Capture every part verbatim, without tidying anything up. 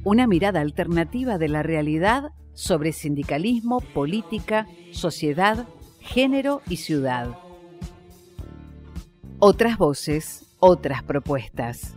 Una mirada alternativa de la realidad sobre sindicalismo, política, sociedad, género y ciudad. Otras voces, otras propuestas.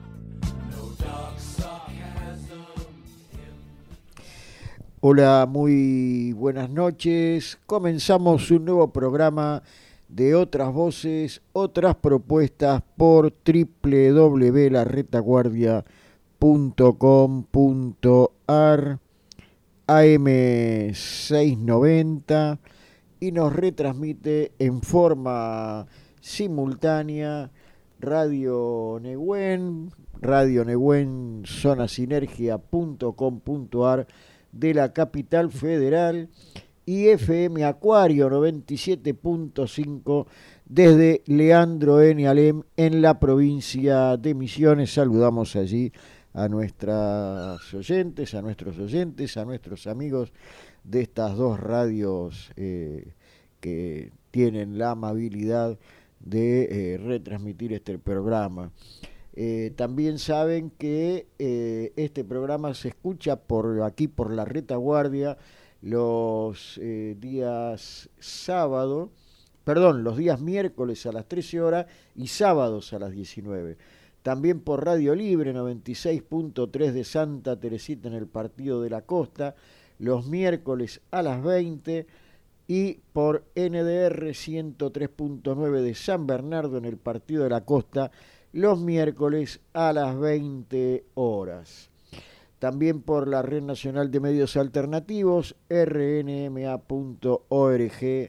Hola, muy buenas noches. Comenzamos un nuevo programa de Otras Voces, Otras Propuestas por doble u doble u doble u punto la retaguardia punto com punto a r, A M seiscientos noventa, y nos retransmite en forma simultánea Radio Nehuen, Radio Nehuen zona sinergia punto com punto a r de la capital federal, y F M Acuario noventa y siete punto cinco desde Leandro N. Alem en la provincia de Misiones. Saludamos allí a nuestras oyentes, a nuestros oyentes, a nuestros amigos de estas dos radios eh, que tienen la amabilidad de eh, retransmitir este programa. Eh, también saben que eh, este programa se escucha por aquí por la retaguardia los eh, días sábado, perdón, los días miércoles a las trece horas y sábados a las diecinueve. También por Radio Libre noventa y seis punto tres de Santa Teresita en el Partido de la Costa, los miércoles a las veinte, y por N D R ciento tres punto nueve de San Bernardo en el Partido de la Costa, los miércoles a las veinte horas. También por la Red Nacional de Medios Alternativos, r n m a punto org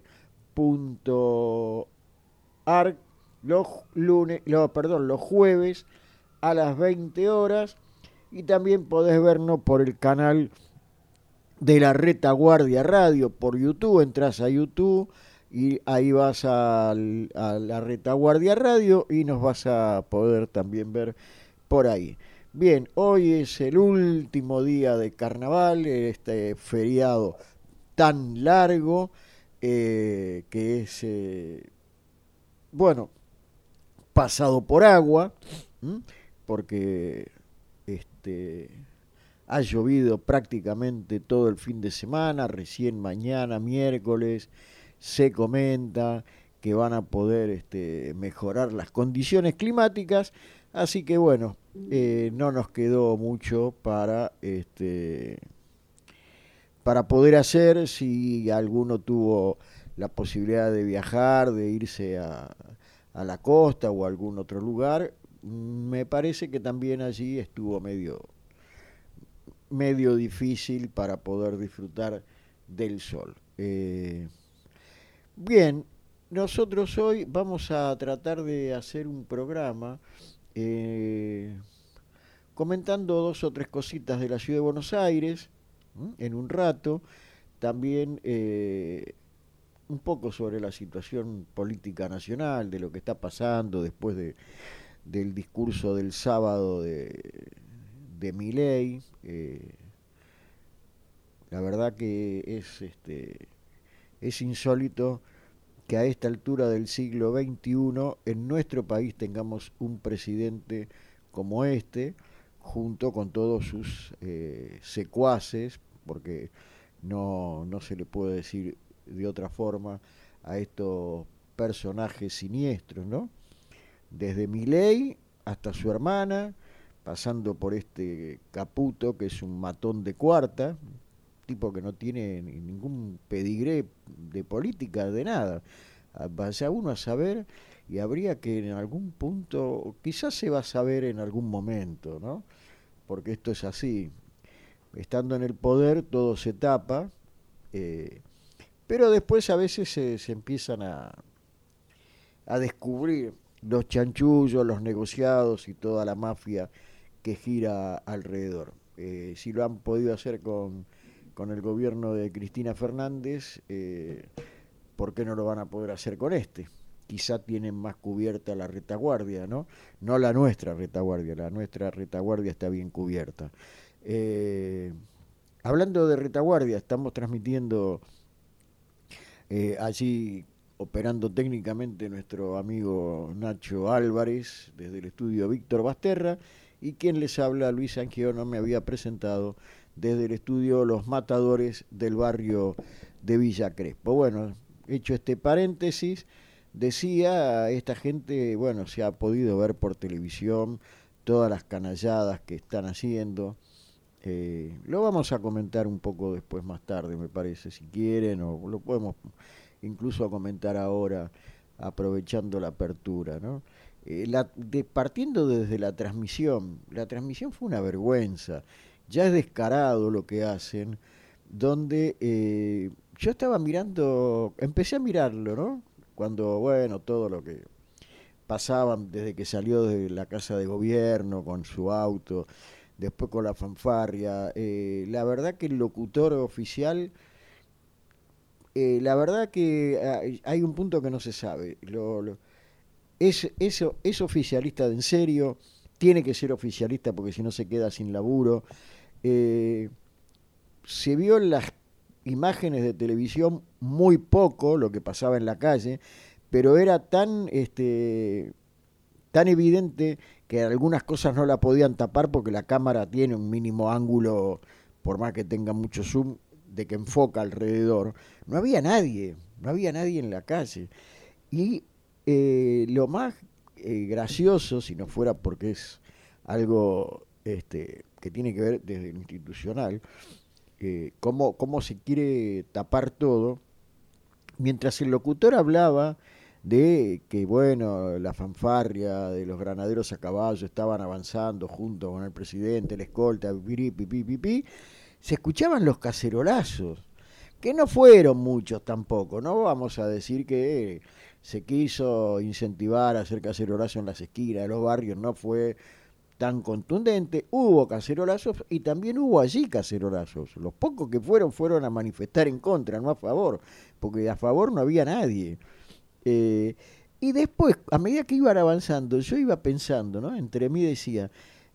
punto a r, los lunes, los, perdón, los jueves a las veinte horas, y también podés vernos por el canal de la Retaguardia Radio por YouTube. Entras a YouTube y ahí vas a, a la Retaguardia Radio y nos vas a poder también ver por ahí. Bien, hoy es el último día de carnaval, este feriado tan largo eh, que es, eh, bueno, pasado por agua, ¿m? porque este, ha llovido prácticamente todo el fin de semana. Recién mañana, miércoles, se comenta que van a poder este, mejorar las condiciones climáticas, así que bueno, eh, no nos quedó mucho para este para poder hacer. Si alguno tuvo la posibilidad de viajar, de irse a, a la costa o a algún otro lugar, me parece que también allí estuvo medio medio difícil para poder disfrutar del sol. Eh, bien, nosotros hoy vamos a tratar de hacer un programa eh, comentando dos o tres cositas de la ciudad de Buenos Aires, ¿m? En un rato. También eh, un poco sobre la situación política nacional, de lo que está pasando después de, del discurso del sábado de, de Milei. Eh, la verdad que es, este, es insólito que a esta altura del siglo veintiuno en nuestro país tengamos un presidente como este, junto con todos sus eh, secuaces, porque no, no se le puede decir de otra forma a estos personajes siniestros, ¿no? Desde Milei hasta su hermana, pasando por este Caputo, que es un matón de cuarta, tipo que no tiene ningún pedigré de política, de nada. Vaya uno a saber, y habría que en algún punto, quizás se va a saber en algún momento, ¿no? Porque esto es así. Estando en el poder todo se tapa, eh, pero después a veces se, se empiezan a, a descubrir los chanchullos, los negociados y toda la mafia que gira alrededor. Eh, si lo han podido hacer con, con el gobierno de Cristina Fernández, eh, ¿por qué no lo van a poder hacer con este? Quizá tienen más cubierta la retaguardia, ¿no? No la nuestra retaguardia, la nuestra retaguardia está bien cubierta. Eh, hablando de retaguardia, estamos transmitiendo eh, allí, operando técnicamente, nuestro amigo Nacho Álvarez desde el estudio Víctor Basterra, y quien les habla, Luis Angio, no me había presentado desde el estudio Los Matadores del barrio de Villa Crespo. Bueno, hecho este paréntesis, decía, esta gente, bueno, se ha podido ver por televisión todas las canalladas que están haciendo. Eh, lo vamos a comentar un poco después, más tarde, me parece, si quieren, o lo podemos incluso comentar ahora, aprovechando la apertura, ¿no? Eh, la, de, partiendo desde la transmisión, la transmisión fue una vergüenza, ya es descarado lo que hacen, donde eh, yo estaba mirando, empecé a mirarlo, ¿no? Cuando, bueno, todo lo que pasaban desde que salió de la casa de gobierno con su auto, después con la fanfarria, eh, la verdad que el locutor oficial, eh, la verdad que hay, hay un punto que no se sabe, lo, lo, es, es, es oficialista de en serio, tiene que ser oficialista porque si no se queda sin laburo. Eh, se vio en las imágenes de televisión muy poco lo que pasaba en la calle, pero era tan este tan evidente que algunas cosas no la podían tapar porque la cámara tiene un mínimo ángulo, por más que tenga mucho zoom, de que enfoca alrededor. No había nadie, no había nadie en la calle. Y eh, lo más eh, gracioso, si no fuera porque es algo este, que tiene que ver desde lo institucional, eh, cómo, cómo se quiere tapar todo, mientras el locutor hablaba de que, bueno, la fanfarria de los granaderos a caballo estaban avanzando junto con el presidente, la escolta, pipi, pipi, pipi, se escuchaban los cacerolazos, que no fueron muchos tampoco, no vamos a decir que se quiso incentivar a hacer cacerolazo en las esquinas de los barrios, no fue tan contundente, hubo cacerolazos y también hubo allí cacerolazos, los pocos que fueron fueron a manifestar en contra, no a favor, porque a favor no había nadie. Eh, y después, a medida que iban avanzando, yo iba pensando, ¿no? Entre mí decía,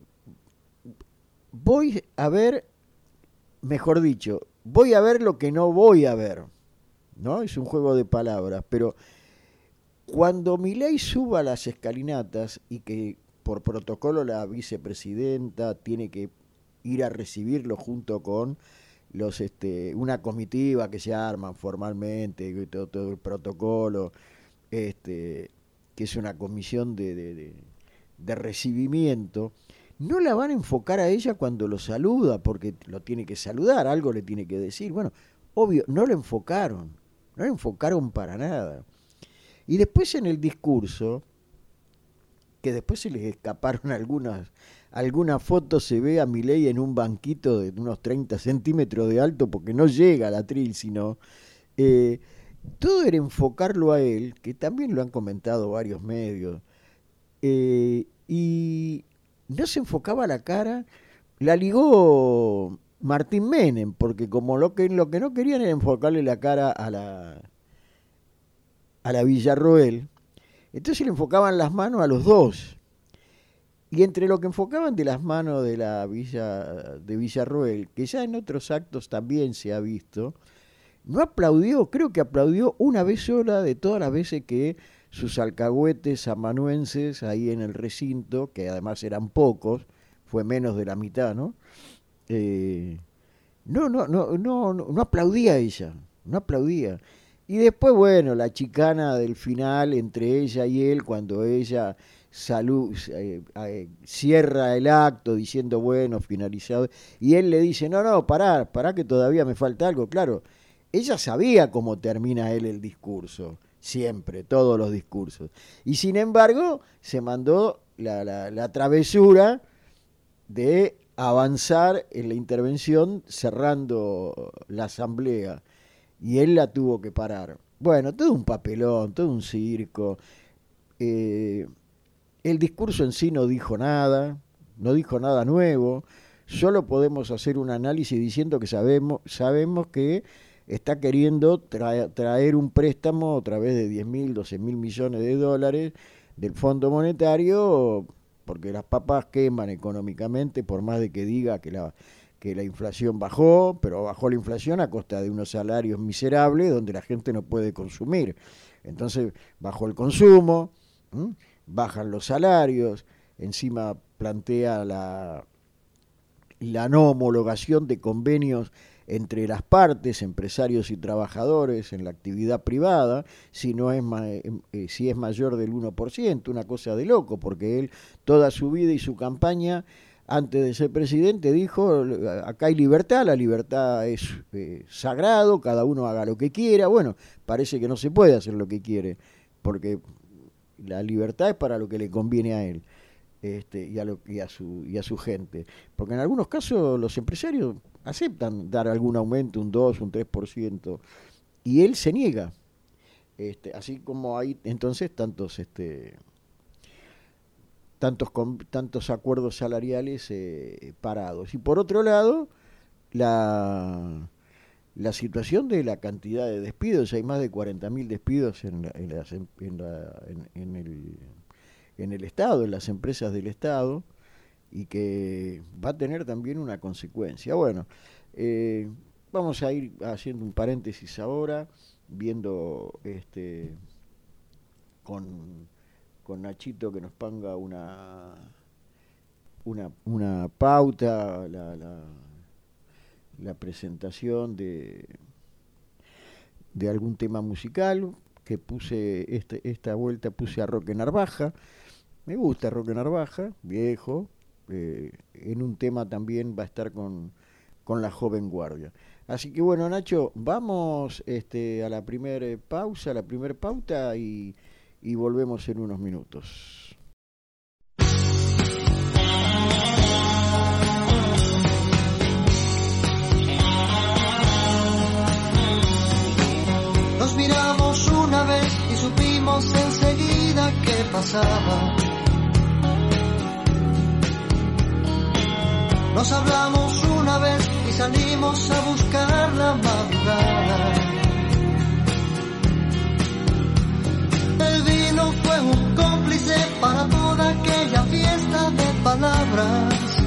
voy a ver, mejor dicho, voy a ver lo que no voy a ver, ¿no? Es un juego de palabras, pero cuando Milei suba las escalinatas y que por protocolo la vicepresidenta tiene que ir a recibirlo junto con los este una comitiva que se arman formalmente, todo, todo el protocolo, este que es una comisión de, de, de, de recibimiento, no la van a enfocar a ella cuando lo saluda, porque lo tiene que saludar, algo le tiene que decir. Bueno, obvio, no lo enfocaron, no lo enfocaron para nada. Y después en el discurso, que después se les escaparon algunas, algunas fotos, se ve a Milei en un banquito de unos treinta centímetros de alto, porque no llega al atril, sino... Eh, todo era enfocarlo a él, que también lo han comentado varios medios, eh, y no se enfocaba la cara, la ligó Martín Menem, porque como lo que, lo que no querían era enfocarle la cara a la, a la Villarroel, entonces le enfocaban las manos a los dos. Y entre lo que enfocaban de las manos de la Villa de Villarroel, que ya en otros actos también se ha visto, no aplaudió, creo que aplaudió una vez sola de todas las veces que sus alcahuetes amanuenses ahí en el recinto, que además eran pocos, fue menos de la mitad, ¿no? Eh, no, no, no, no, no, no aplaudía ella, no aplaudía. Y después, bueno, la chicana del final entre ella y él, cuando ella salud, eh, eh, cierra el acto diciendo, bueno, finalizado, y él le dice, no, no, pará, pará que todavía me falta algo, claro. Ella sabía cómo termina él el discurso, siempre, todos los discursos. Y sin embargo, se mandó la, la, la travesura de avanzar en la intervención cerrando la asamblea. Y él la tuvo que parar. Bueno, todo un papelón, todo un circo. Eh, el discurso en sí no dijo nada, no dijo nada nuevo. Solo podemos hacer un análisis diciendo que sabemos, sabemos que está queriendo traer, traer un préstamo a través de diez mil, doce mil millones de dólares del Fondo Monetario, porque las papas queman económicamente, por más de que diga que la, que la inflación bajó, pero bajó la inflación a costa de unos salarios miserables donde la gente no puede consumir. Entonces bajó el consumo, ¿m? Bajan los salarios, encima plantea la, la no homologación de convenios entre las partes, empresarios y trabajadores en la actividad privada, si no es ma- eh, si es mayor del uno por ciento, una cosa de loco, porque él toda su vida y su campaña antes de ser presidente dijo, acá hay libertad, la libertad es eh, sagrado, cada uno haga lo que quiera. Bueno, parece que no se puede hacer lo que quiere, porque la libertad es para lo que le conviene a él este, y, a lo, y, a su, y a su gente. Porque en algunos casos los empresarios aceptan dar algún aumento, un dos, un tres por ciento, y él se niega. Este, así como hay entonces tantos... Este, tantos tantos acuerdos salariales eh, parados. Y por otro lado, la, la situación de la cantidad de despidos, hay más de cuarenta mil despidos en, la, en, las, en, la, en, en, el, en el Estado, en las empresas del Estado, y que va a tener también una consecuencia. Bueno, eh, vamos a ir haciendo un paréntesis ahora, viendo este con... con Nachito que nos ponga una una, una pauta, la, la, la presentación de, de algún tema musical, que puse este, esta vuelta puse a Roque Narvaja. Me gusta Roque Narvaja, viejo, eh, en un tema también va a estar con, con la joven guardia. Así que bueno, Nacho, vamos este, a la primera pausa, a la primera pauta y y volvemos en unos minutos. Nos miramos una vez y supimos enseguida qué pasaba. Nos hablamos una vez y salimos a buscar la madrugada. El vino fue un cómplice para toda aquella fiesta de palabras.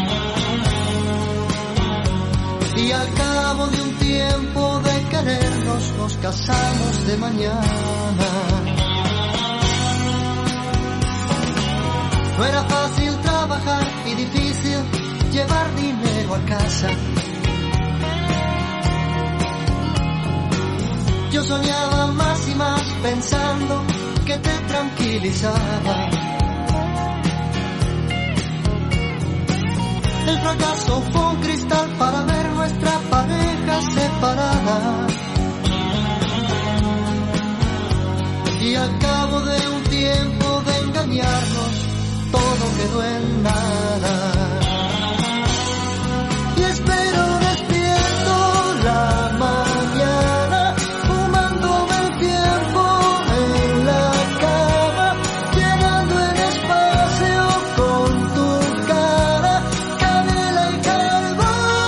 Y al cabo de un tiempo de querernos nos casamos de mañana. No era fácil trabajar y difícil llevar dinero a casa. Yo soñaba más y más pensando que te tranquilizaba. El fracaso fue un cristal para ver nuestra pareja separada. Y al cabo de un tiempo de engañarnos, todo quedó en nada. Y espero despierto la mañana, fumándome el tiempo en la cama, llenando el espacio con tu cara, canela y carbón.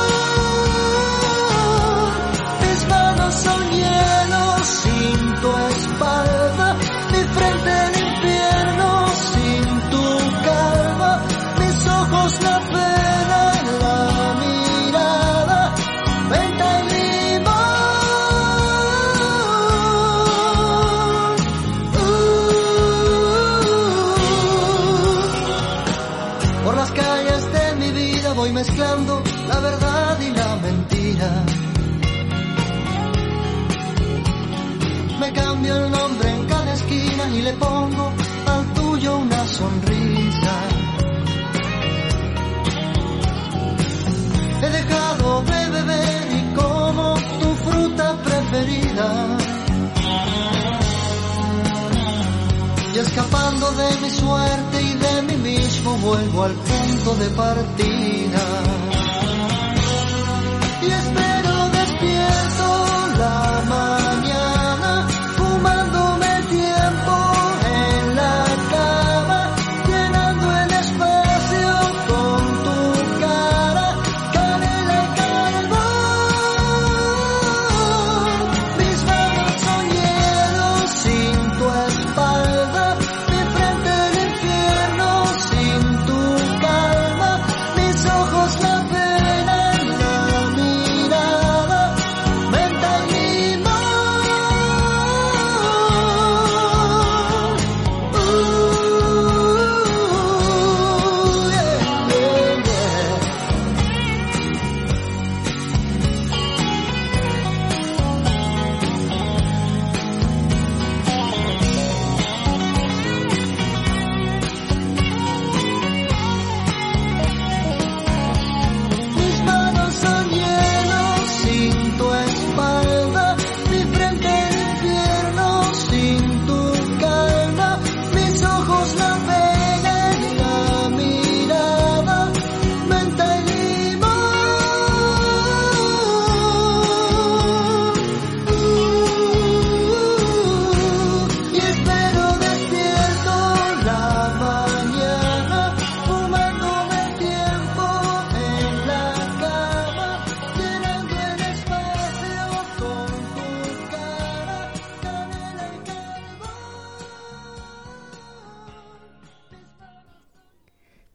Mis manos son hielo sin tu espalda, mi frente el infierno sin tu calma, mis ojos la pena, la mirada, venta y limón. Uh, por las calles de mi vida voy mezclando la verdad y la mentira. Me cambio el nombre en cada esquina y le pongo al tuyo una sonrisa. He dejado de beber y como tu fruta preferida. Y escapando de mi suerte y de mí mismo vuelvo al punto de partida. Y espero despierto la mañana, fumándome el tiempo en la cama, llenando el espacio con tu cara, canela y carbón. Mis manos son hielo sin tu espalda, mi frente el infierno sin tu calma, mis ojos la pena, la mirada.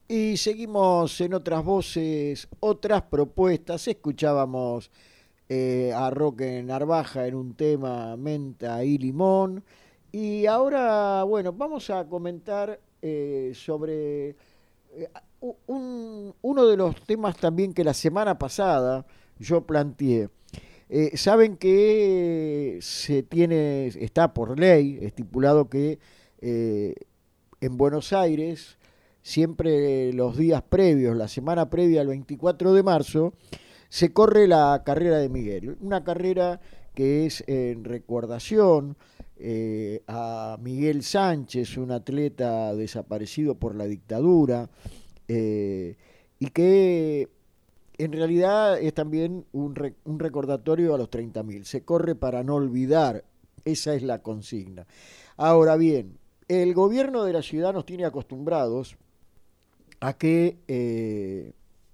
Y seguimos en otras voces, otras propuestas. Escuchábamos eh, a Roque Narvaja en un tema Menta y Limón. Y ahora, bueno, vamos a comentar eh, sobre eh, un, uno de los temas también que la semana pasada yo planteé. Eh, saben que se tiene, está por ley estipulado que eh, en Buenos Aires, siempre los días previos, la semana previa al veinticuatro de marzo, se corre la carrera de Miguel. Una carrera que es en recordación eh, a Miguel Sánchez, un atleta desaparecido por la dictadura, eh, y que en realidad es también un, re, un recordatorio a los treinta mil. Se corre para no olvidar, esa es la consigna. Ahora bien, el gobierno de la ciudad nos tiene acostumbrados a que eh,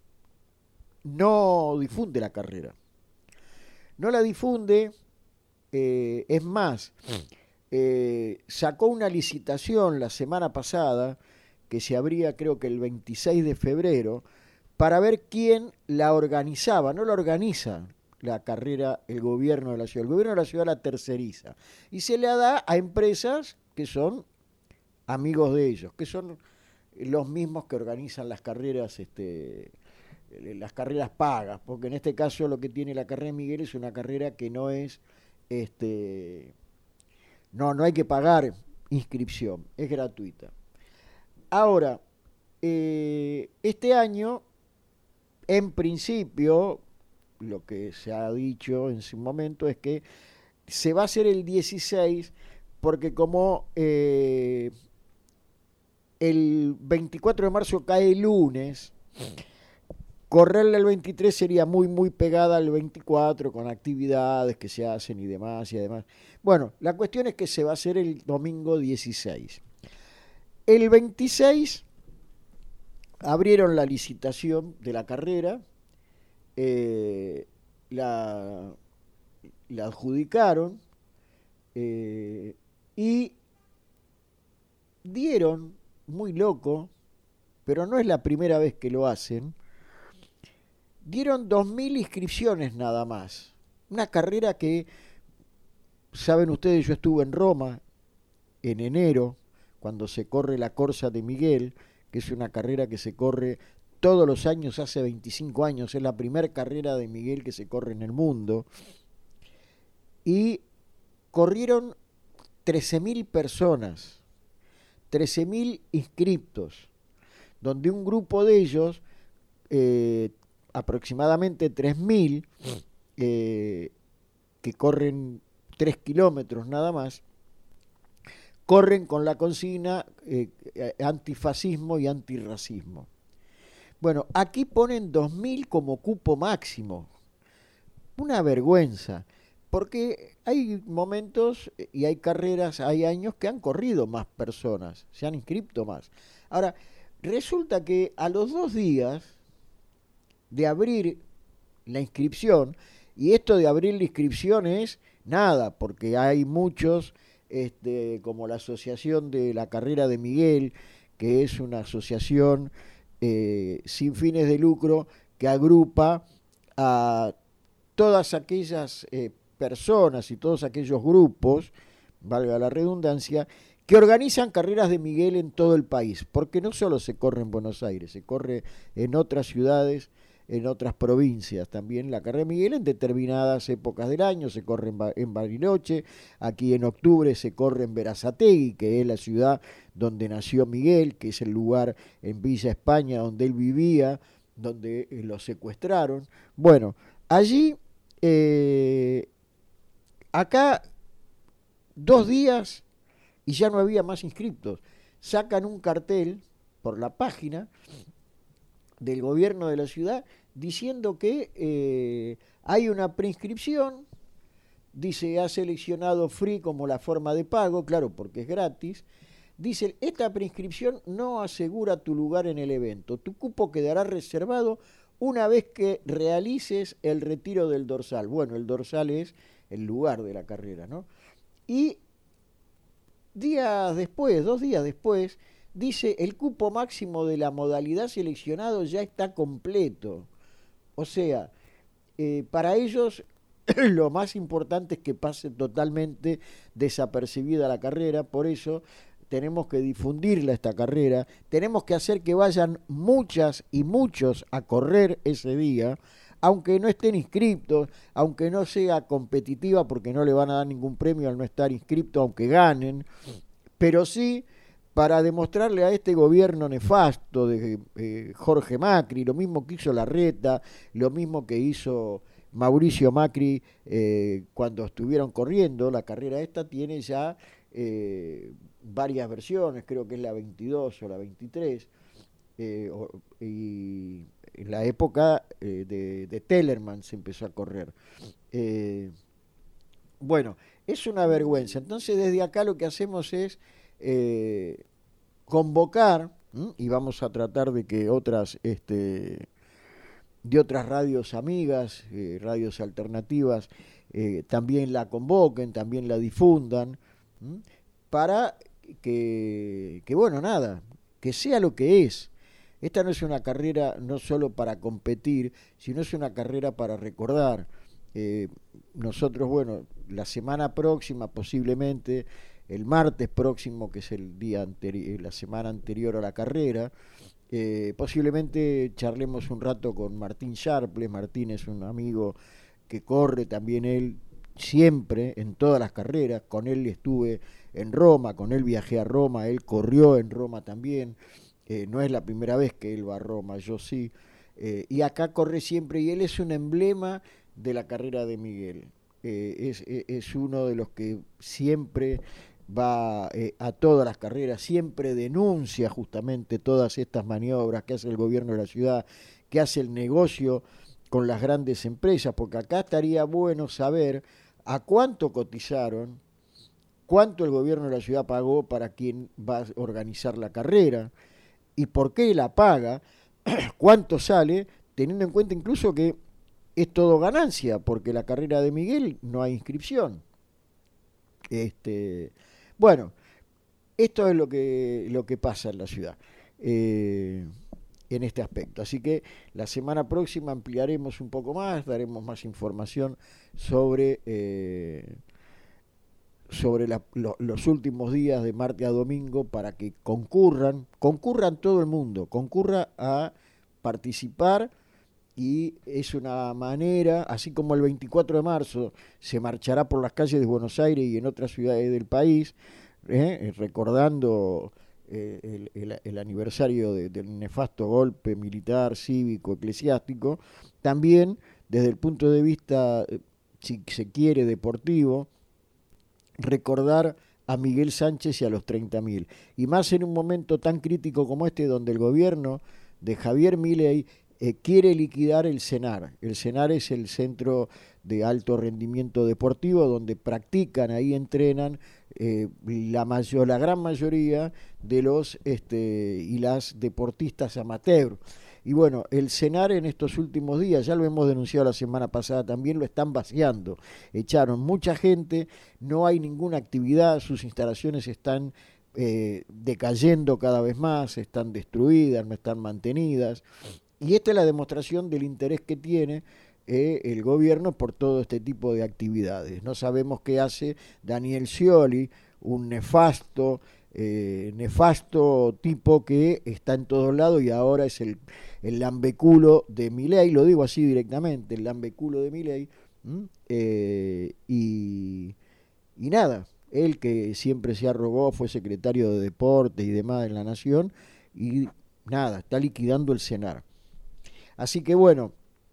no difunde la carrera. No la difunde, eh, es más, eh, sacó una licitación la semana pasada, que se abría creo que el veintiséis de febrero, para ver quién la organizaba. No la organiza la carrera el gobierno de la ciudad, el gobierno de la ciudad la terceriza y se le da a empresas que son amigos de ellos, que son los mismos que organizan las carreras, este, las carreras pagas, porque en este caso lo que tiene la carrera de Miguel es una carrera que no es, este, no, no hay que pagar inscripción, es gratuita. Ahora, eh, este año, en principio, lo que se ha dicho en su momento es que se va a hacer el dieciséis, porque como eh, el veinticuatro de marzo cae lunes, correrle el veintitrés sería muy, muy pegada al veinticuatro, con actividades que se hacen y demás y además. Bueno, la cuestión es que se va a hacer el domingo dieciséis. El veintiséis abrieron la licitación de la carrera, eh, la, la adjudicaron eh, y dieron, muy loco, pero no es la primera vez que lo hacen, dieron dos mil inscripciones nada más. Una carrera que, saben ustedes, yo estuve en Roma en enero, cuando se corre la Corsa de Miguel, que es una carrera que se corre todos los años, hace veinticinco años, es la primera carrera de Miguel que se corre en el mundo, y corrieron trece mil personas, trece mil inscriptos, donde un grupo de ellos, eh, aproximadamente tres mil, eh, que corren tres kilómetros nada más, corren con la consigna eh, antifascismo y antirracismo. Bueno, aquí ponen dos mil como cupo máximo. Una vergüenza, porque hay momentos y hay carreras, hay años que han corrido más personas, se han inscrito más. Ahora, resulta que a los dos días de abrir la inscripción, y esto de abrir la inscripción es nada, porque hay muchos, este, como la Asociación de la Carrera de Miguel, que es una asociación eh, sin fines de lucro que agrupa a todas aquellas eh, personas y todos aquellos grupos, valga la redundancia, que organizan carreras de Miguel en todo el país, porque no solo se corre en Buenos Aires, se corre en otras ciudades, en otras provincias también la carrera de Miguel en determinadas épocas del año, se corre en, en Bariloche, aquí en octubre se corre en Berazategui, que es la ciudad donde nació Miguel, que es el lugar en Villa España donde él vivía, donde eh, lo secuestraron. Bueno, allí, eh, acá, dos días y ya no había más inscriptos. Sacan un cartel por la página del gobierno de la ciudad diciendo que eh, hay una preinscripción, dice ha seleccionado Free como la forma de pago, claro, porque es gratis, dice esta preinscripción no asegura tu lugar en el evento, tu cupo quedará reservado una vez que realices el retiro del dorsal. Bueno, el dorsal es el lugar de la carrera, ¿no? Y días después, dos días después, dice el cupo máximo de la modalidad seleccionado ya está completo. O sea, eh, para ellos lo más importante es que pase totalmente desapercibida la carrera, por eso tenemos que difundirla esta carrera, tenemos que hacer que vayan muchas y muchos a correr ese día, aunque no estén inscriptos, aunque no sea competitiva porque no le van a dar ningún premio al no estar inscripto, aunque ganen, pero sí para demostrarle a este gobierno nefasto de eh, Jorge Macri, lo mismo que hizo Larreta, lo mismo que hizo Mauricio Macri eh, cuando estuvieron corriendo. La carrera esta tiene ya eh, varias versiones, creo que es la veintidós o la veintitrés, eh, o, y en la época eh, de, de Tellerman se empezó a correr. Eh, bueno, es una vergüenza. Entonces desde acá lo que hacemos es eh, convocar, ¿m? y vamos a tratar de que otras... este de otras radios amigas, eh, radios alternativas, eh, también la convoquen, también la difundan, ¿m? para que, que, bueno, nada, que sea lo que es. Esta no es una carrera no solo para competir, sino es una carrera para recordar. Eh, nosotros, bueno, la semana próxima, posiblemente, el martes próximo, que es el día anteri- la semana anterior a la carrera, Eh, posiblemente charlemos un rato con Martín Sharple. Martín es un amigo que corre también él siempre en todas las carreras. Con él estuve en Roma, con él viajé a Roma, él corrió en Roma también. Eh, no es la primera vez que él va a Roma, yo sí. Eh, y acá corre siempre y él es un emblema de la carrera de Miguel. Eh, es, es uno de los que siempre va eh, a todas las carreras, siempre denuncia justamente todas estas maniobras que hace el gobierno de la ciudad, que hace el negocio con las grandes empresas, porque acá estaría bueno saber a cuánto cotizaron, cuánto el gobierno de la ciudad pagó para quien va a organizar la carrera y por qué la paga, cuánto sale, teniendo en cuenta incluso que es todo ganancia, porque la carrera de Miguel no hay inscripción. Este, bueno, esto es lo que, lo que pasa en la ciudad eh, en este aspecto. Así que la semana próxima ampliaremos un poco más, daremos más información sobre, eh, sobre la, lo, los últimos días de martes a domingo para que concurran, concurran todo el mundo, concurra a participar. Y es una manera, así como el veinticuatro de marzo se marchará por las calles de Buenos Aires y en otras ciudades del país, eh, recordando eh, el, el, el aniversario de, del nefasto golpe militar, cívico, eclesiástico, también desde el punto de vista, si se quiere, deportivo, recordar a Miguel Sánchez y a los treinta mil. Y más en un momento tan crítico como este, donde el gobierno de Javier Milei Eh, quiere liquidar el CENAR. El CENAR es el centro de alto rendimiento deportivo donde practican, ahí entrenan eh, la mayor, la gran mayoría de los este, y las deportistas amateur. Y bueno, el CENAR en estos últimos días, ya lo hemos denunciado la semana pasada, también lo están vaciando. Echaron mucha gente, no hay ninguna actividad, sus instalaciones están eh, decayendo cada vez más, están destruidas, no están mantenidas. Y esta es la demostración del interés que tiene eh, el gobierno por todo este tipo de actividades. No sabemos qué hace Daniel Scioli, un nefasto, eh, nefasto tipo que está en todos lados y ahora es el, el lambeculo de Milei, lo digo así directamente, el lambeculo de Milei, eh, y, y nada, él que siempre se arrogó, fue secretario de Deportes y demás en la Nación, y nada, está liquidando el CENAR. Así que bueno,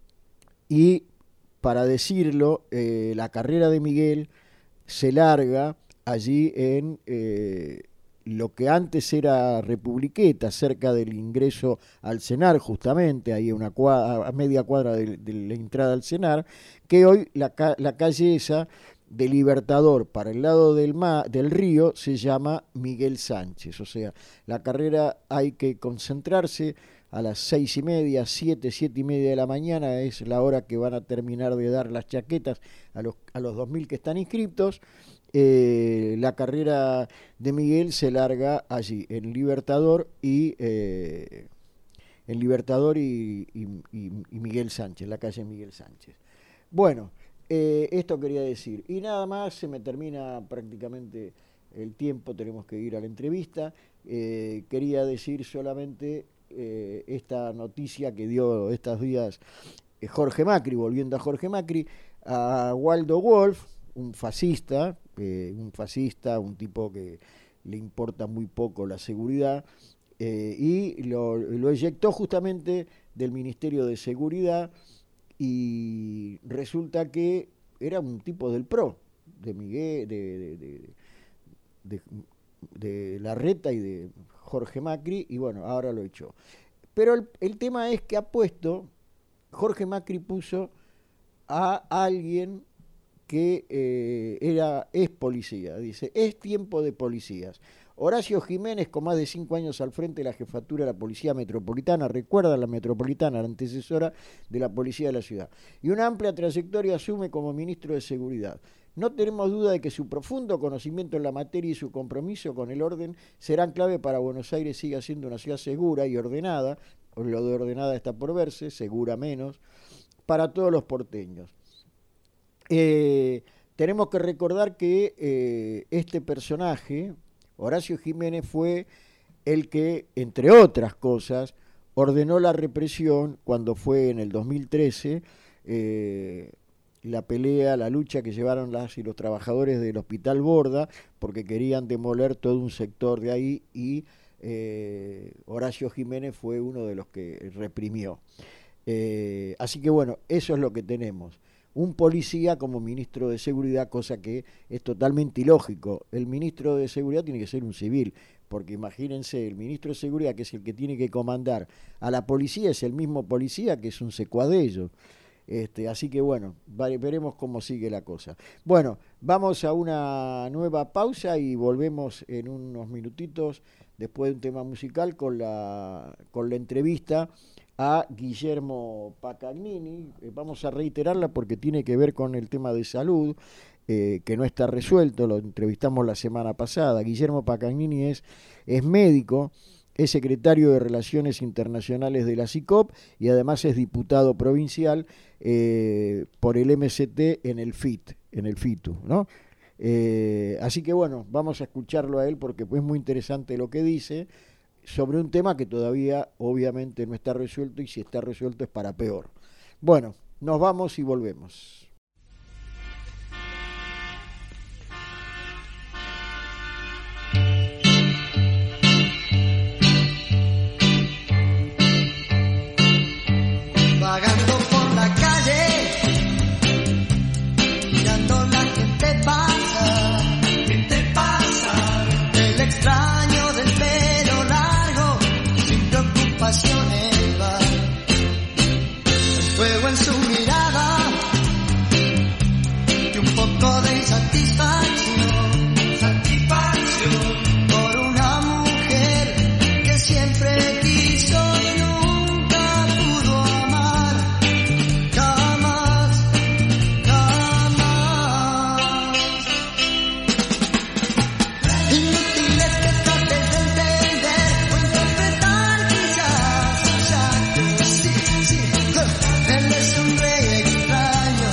y para decirlo, eh, la carrera de Miguel se larga allí en eh, lo que antes era Republiqueta, cerca del ingreso al CENAR, justamente, ahí a, una cuadra, a media cuadra de, de la entrada al CENAR, que hoy la, la calle esa de Libertador para el lado del, ma, del río se llama Miguel Sánchez. O sea, la carrera hay que concentrarse a las seis y media, siete, siete y media de la mañana, es la hora que van a terminar de dar las chaquetas a los, a los dos mil que están inscriptos, eh, la carrera de Miguel se larga allí, en Libertador y eh, en Libertador y, y, y, y Miguel Sánchez, la calle Miguel Sánchez. Bueno, eh, esto quería decir. Y nada más, se me termina prácticamente el tiempo, tenemos que ir a la entrevista. Eh, quería decir solamente eh, esta noticia que dio estos días eh, Jorge Macri, volviendo a Jorge Macri, a Waldo Wolf, un fascista, eh, un fascista, un tipo que le importa muy poco la seguridad, eh, y lo, lo eyectó justamente del Ministerio de Seguridad, y resulta que era un tipo del PRO, de Miguel, de, de, de, de, de Larreta y de Jorge Macri, y bueno, ahora lo echó. Pero el, el tema es que ha puesto, Jorge Macri puso a alguien que eh, era, es policía, dice, es tiempo de policías. Horacio Jiménez, con más de cinco años al frente de la jefatura de la Policía Metropolitana, recuerda la Metropolitana, la antecesora de la Policía de la Ciudad, y una amplia trayectoria, asume como ministro de Seguridad. No tenemos duda de que su profundo conocimiento en la materia y su compromiso con el orden serán clave para Buenos Aires siga siendo una ciudad segura y ordenada, o lo de ordenada está por verse, segura menos, para todos los porteños. Eh, tenemos que recordar que eh, este personaje, Horacio Jiménez, fue el que, entre otras cosas, ordenó la represión cuando fue en el dos mil trece eh, la pelea, la lucha que llevaron las y los trabajadores del Hospital Borda, porque querían demoler todo un sector de ahí, y eh, Horacio Jiménez fue uno de los que reprimió. Eh, así que bueno, eso es lo que tenemos. Un policía como ministro de Seguridad, cosa que es totalmente ilógico. El ministro de Seguridad tiene que ser un civil, porque imagínense, el ministro de Seguridad, que es el que tiene que comandar a la policía, es el mismo policía que es un secuadello. Este, así que bueno, veremos cómo sigue la cosa. Bueno, vamos a una nueva pausa y volvemos en unos minutitos, después de un tema musical, con la, con la entrevista a Guillermo Pacagnini. Eh, vamos a reiterarla porque tiene que ver con el tema de salud, eh, que no está resuelto, lo entrevistamos la semana pasada. Guillermo Pacagnini es, es médico, es secretario de Relaciones Internacionales de la SICOP y además es diputado provincial eh, por el M C T en el F I T, en el FITU, ¿no? Eh, así que bueno, vamos a escucharlo a él porque es muy interesante lo que dice sobre un tema que todavía obviamente no está resuelto, y si está resuelto es para peor. Bueno, nos vamos y volvemos. Vagando por la calle, mirando la gente pasa, gente pasa, el extraño del pelo largo, sin preocupaciones va, el fuego en su mirada y un poco de insatisfacción, satisfacción por una mujer que siempre quiso y nunca pudo amar, jamás, jamás. Inútil es que trates de entender o interpretar quizás, ya que sí, sí, él es un rey extraño,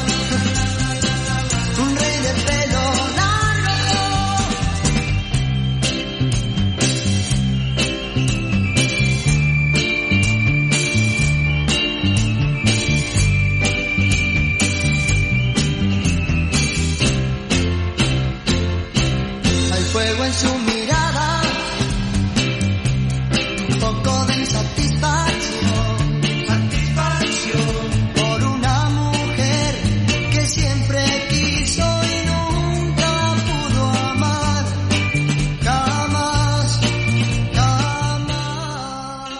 un rey de pelo largo. Hay fuego en su mirada, un poco de insatisfacción, satisfacción por una mujer que siempre quiso y nunca pudo amar, jamás, jamás.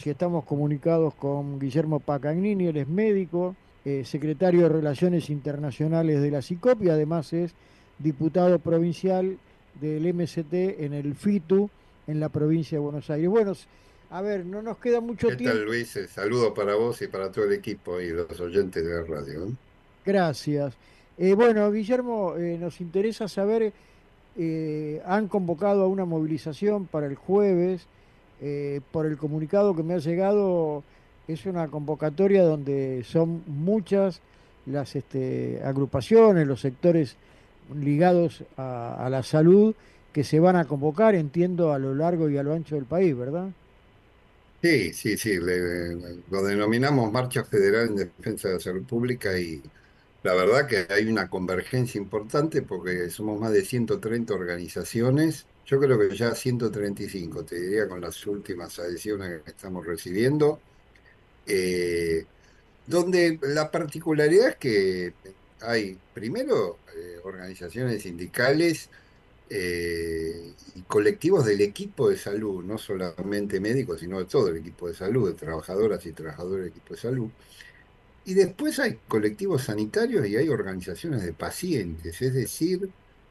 y estamos comunicados con Guillermo Pacagnini, él es médico, eh, secretario de Relaciones Internacionales de la SICOP y además es diputado provincial del M S T en el FITU en la provincia de Buenos Aires. Bueno, s- a ver, no nos queda mucho ¿Qué tal, tiempo. Luis? El saludo para vos y para todo el equipo y los oyentes de la radio, ¿eh? Gracias. Eh, bueno, Guillermo, eh, nos interesa saber, eh, han convocado a una movilización para el jueves. Eh, por el comunicado que me ha llegado, es una convocatoria donde son muchas las este, agrupaciones, los sectores ligados a, a la salud que se van a convocar, entiendo, a lo largo y a lo ancho del país, ¿verdad? Sí, sí, sí, le- lo denominamos Marcha Federal en Defensa de la Salud Pública y la verdad que hay una convergencia importante porque somos más de ciento treinta organizaciones, yo creo que ya ciento treinta y cinco, te diría, con las últimas adhesiones que estamos recibiendo, eh, donde la particularidad es que hay, primero, eh, organizaciones sindicales eh, y colectivos del equipo de salud, no solamente médicos, sino de todo el equipo de salud, de trabajadoras y trabajadores del equipo de salud. Y después hay colectivos sanitarios y hay organizaciones de pacientes, es decir,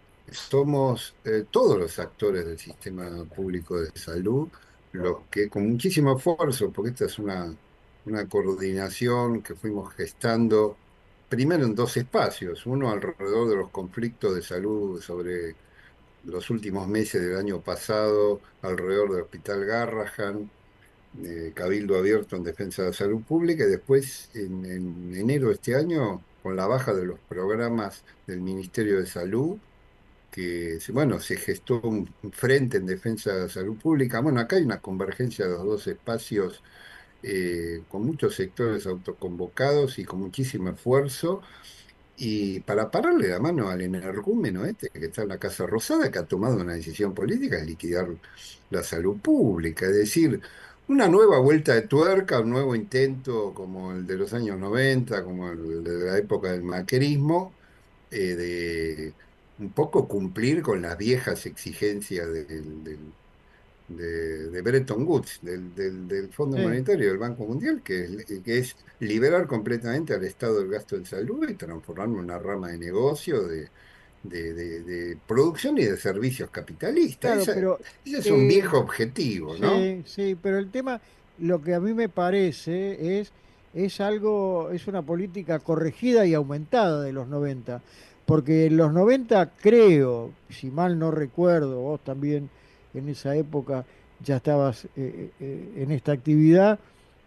somos eh, todos los actores del sistema público de salud, los que con muchísimo esfuerzo, porque esta es una, una coordinación que fuimos gestando primero en dos espacios, uno alrededor de los conflictos de salud sobre los últimos meses del año pasado alrededor del Hospital Garrahan, eh, Cabildo Abierto en Defensa de la Salud Pública, y después en, en enero de este año, con la baja de los programas del Ministerio de Salud, que se- bueno, se gestó un un frente en defensa de la salud pública. Bueno, acá hay una convergencia de los dos espacios eh, con muchos sectores autoconvocados y con muchísimo esfuerzo. Y para pararle la mano al energúmeno este que está en la Casa Rosada, que ha tomado una decisión política de liquidar la salud pública, es decir, una nueva vuelta de tuerca, un nuevo intento como el de los años noventa, como el de la época del macrismo, eh, de un poco cumplir con las viejas exigencias del, del- de, de Bretton Woods, del, del, del Fondo Sí. Monetario del Banco Mundial, que es, que es liberar completamente al Estado del gasto en salud y transformarlo en una rama de negocio, de, de, de- de producción y de servicios capitalistas. Claro, Esa- pero ese es un eh, viejo objetivo, ¿no? sí, sí, pero el tema, lo que a mí me parece es, es algo, es una política corregida y aumentada de los noventa, porque en los noventa creo, si mal no recuerdo, vos también en esa época ya estabas eh, eh, en esta actividad,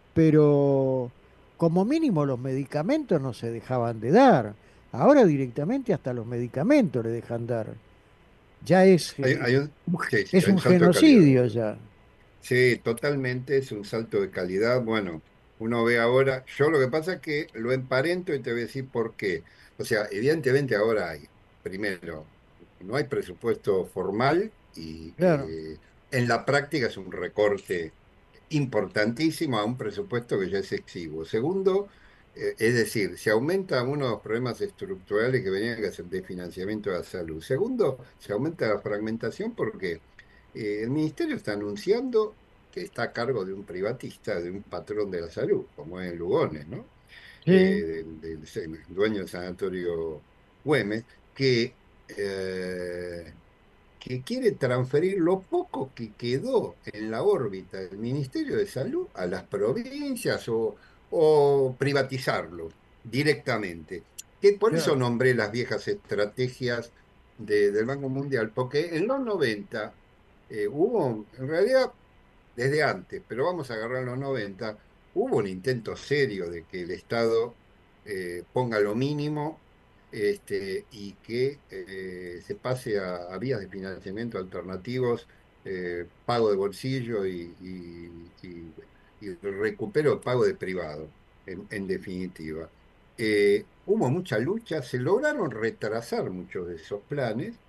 pero como mínimo los medicamentos no se dejaban de dar. Ahora directamente hasta los medicamentos le dejan dar. Ya es, Hay, eh, hay un, sí, sí, es hay un un salto de calidad. genocidio ya. Sí, totalmente, es un salto de calidad. Bueno, uno ve ahora, yo lo que pasa es que lo emparento y te voy a decir por qué. O sea, evidentemente ahora hay, primero, no hay presupuesto formal y Claro. eh, en la práctica es un recorte importantísimo a un presupuesto que ya es exiguo. Segundo, eh, es decir, se aumentan unos problemas estructurales que venían a ser de financiamiento de la salud. Segundo, se aumenta la fragmentación porque eh, el ministerio está anunciando que está a cargo de un privatista, de un patrón de la salud, como es Lugones, ¿no? Eh, Sí, del, del- del dueño del sanatorio Güemes, que eh, que quiere transferir lo poco que quedó en la órbita del Ministerio de Salud a las provincias o, o privatizarlo directamente. Que por eso claro. nombré las viejas estrategias de- del Banco Mundial, porque en los noventa eh, hubo, en realidad desde antes, pero vamos a agarrar los noventa, hubo un intento serio de que el Estado eh, ponga lo mínimo este, y que eh, se pase a, a vías de financiamiento alternativos, eh, pago de bolsillo y, y, y- y recupero pago de privado, en, en definitiva. Eh, hubo mucha lucha, se lograron retrasar muchos de esos planes.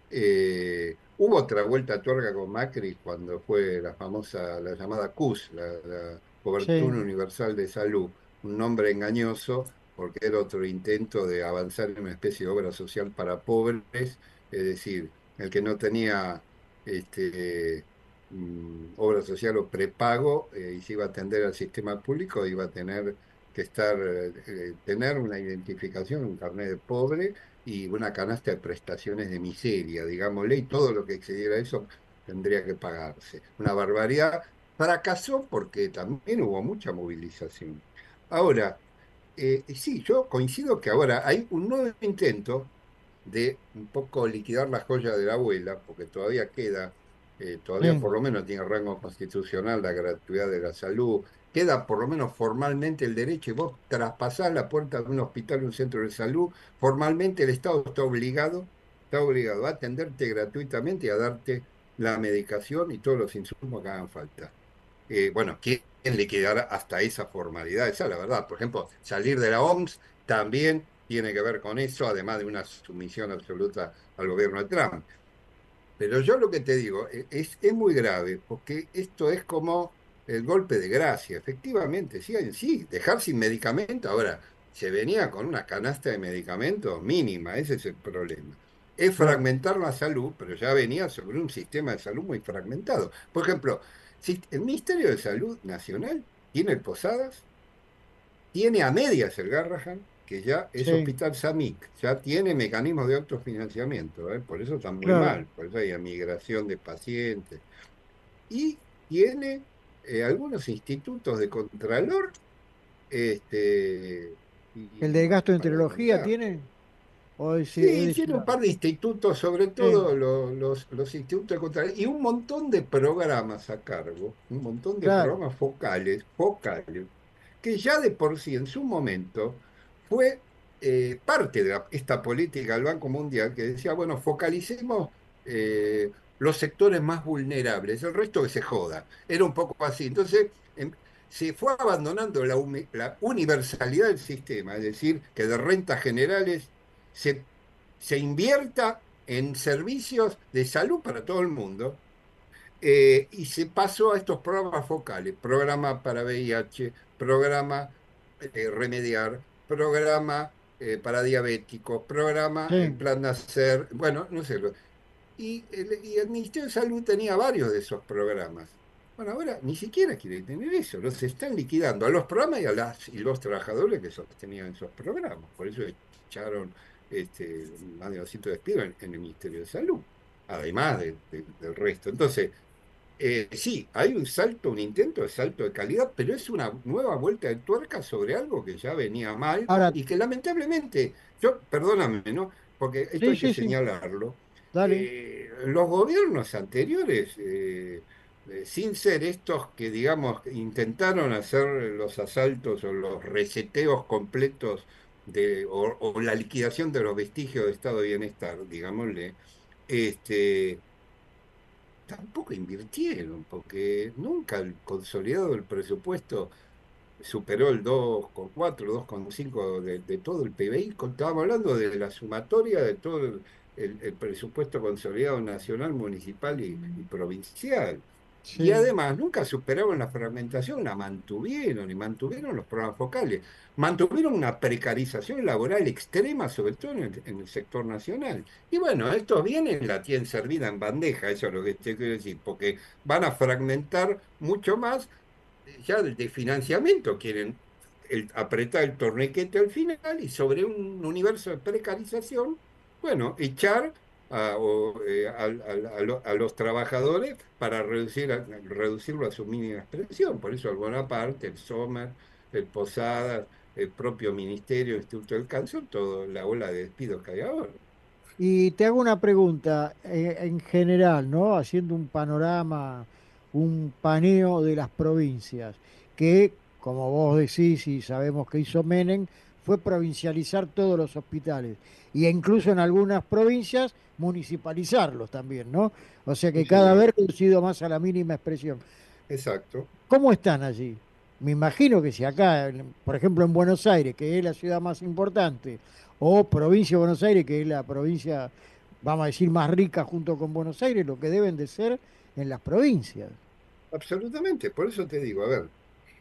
Eh, hubo otra vuelta a tuerca con Macri cuando fue la famosa, la llamada C U S, la, la Cobertura Sí, Universal de Salud, un nombre engañoso porque era otro intento de avanzar en una especie de obra social para pobres, es decir, el que no tenía este, mm, obra social o prepago, eh, y se iba a atender al sistema público, iba a tener que estar, eh, eh, tener una identificación, un carnet de pobre y una canasta de prestaciones de miseria, digámosle, y todo lo que excediera eso tendría que pagarse. Una barbaridad. Fracasó porque también hubo mucha movilización. Ahora, eh, sí, yo coincido que ahora hay un nuevo intento de un poco liquidar la joya de la abuela, porque todavía queda, eh, todavía Sí, por lo menos tiene rango constitucional la gratuidad de la salud, queda por lo menos formalmente el derecho, y vos traspasás la puerta de un hospital o un centro de salud, formalmente el Estado está obligado, está obligado a atenderte gratuitamente y a darte la medicación y todos los insumos que hagan falta. Eh, bueno, quieren liquidar hasta esa formalidad, esa es la verdad. Por ejemplo, salir de la O M S también tiene que ver con eso, además de una sumisión absoluta al gobierno de Trump. Pero yo lo que te digo, e- es, es muy grave, porque esto es como el golpe de gracia, efectivamente, sí, sí, dejar sin medicamento. Ahora, se venía con una canasta de medicamentos mínima, ese es el problema. Es claro. fragmentar la salud, pero ya venía sobre un sistema de salud muy fragmentado. Por ejemplo, si el Ministerio de Salud Nacional tiene el Posadas, tiene a medias el Garrahan, que ya es Sí, Hospital Samic, ya tiene mecanismos de autofinanciamiento, ¿eh? Por eso están muy claro. mal, por eso hay migración de pacientes. Y tiene eh, algunos institutos de contralor, este, ¿El de y gasto de para de enterología contar. tiene? ¿O es, es Sí, de tiene un ciudad? par de institutos, sobre Sí, todo lo- los, los institutos de contralor, y un montón de programas a cargo, un montón de claro. programas focales, focales, que ya de por sí en su momento fue eh, parte de la- esta política del Banco Mundial que decía, bueno, focalicemos eh, los sectores más vulnerables, el resto que se joda. Era un poco así. Entonces, em- se fue abandonando la, uni- la universalidad del sistema, es decir, que de rentas generales se, se invierta en servicios de salud para todo el mundo, eh, y se pasó a estos programas focales, programa para V I H, programa eh, Remediar, programa eh, para diabéticos, programa el Sí. Plan Nacer, bueno, no sé. lo- Y el, y el Ministerio de Salud tenía varios de esos programas. Bueno, ahora ni siquiera quiere tener eso, los están liquidando a los programas y a las y los trabajadores que sostenían esos programas. Por eso echaron este, más de doscientos despidos en, en el Ministerio de Salud, además de- de- del resto. Entonces, eh, sí, hay un salto, un intento de salto de calidad, pero es una nueva vuelta de tuerca sobre algo que ya venía mal Ahora, y que lamentablemente, yo, perdóname, ¿no? Porque esto sí, hay que sí, sí. señalarlo. Dale. Eh, los gobiernos anteriores, eh, eh, sin ser estos que, digamos, intentaron hacer los asaltos o los reseteos completos de, o, o la liquidación de los vestigios de estado de bienestar, digámosle, este tampoco invirtieron, porque nunca el consolidado del presupuesto superó el dos coma cuatro, dos coma cinco de, de todo el P B I. Estábamos hablando de la sumatoria de todo el, el- el presupuesto consolidado nacional, municipal y, y provincial. Y Sí. además nunca superaron la fragmentación, la mantuvieron y mantuvieron los programas focales. Mantuvieron una precarización laboral extrema, sobre todo en el, en el sector nacional. Y bueno, estos bienes la tienen servida en bandeja, eso es lo que te quiero decir, porque van a fragmentar mucho más ya de financiamiento, quieren el- apretar el torniquete al final y sobre un universo de precarización, bueno, echar a, o, eh, al- al- a lo- a los trabajadores para reducir, a- reducirlo a su mínima expresión. Por eso el Bonaparte, el Sommer, el Posadas, el propio Ministerio, el Instituto del Cáncer, toda la ola de despidos que hay ahora. Y te hago una pregunta, eh, en general, ¿no? Haciendo un panorama, un paneo de las provincias, que, como vos decís y sabemos que hizo Menem, fue provincializar todos los hospitales, y incluso en algunas provincias municipalizarlos también, ¿no? O sea Sí, que cada señor. vez reducido más a la mínima expresión. Exacto. ¿Cómo están allí? Me imagino que si acá, en- por ejemplo, en Buenos Aires, que es la ciudad más importante, o provincia de Buenos Aires, que es la provincia, vamos a decir, más rica junto con Buenos Aires, lo que deben de ser en las provincias. Absolutamente. Por eso te digo, a ver.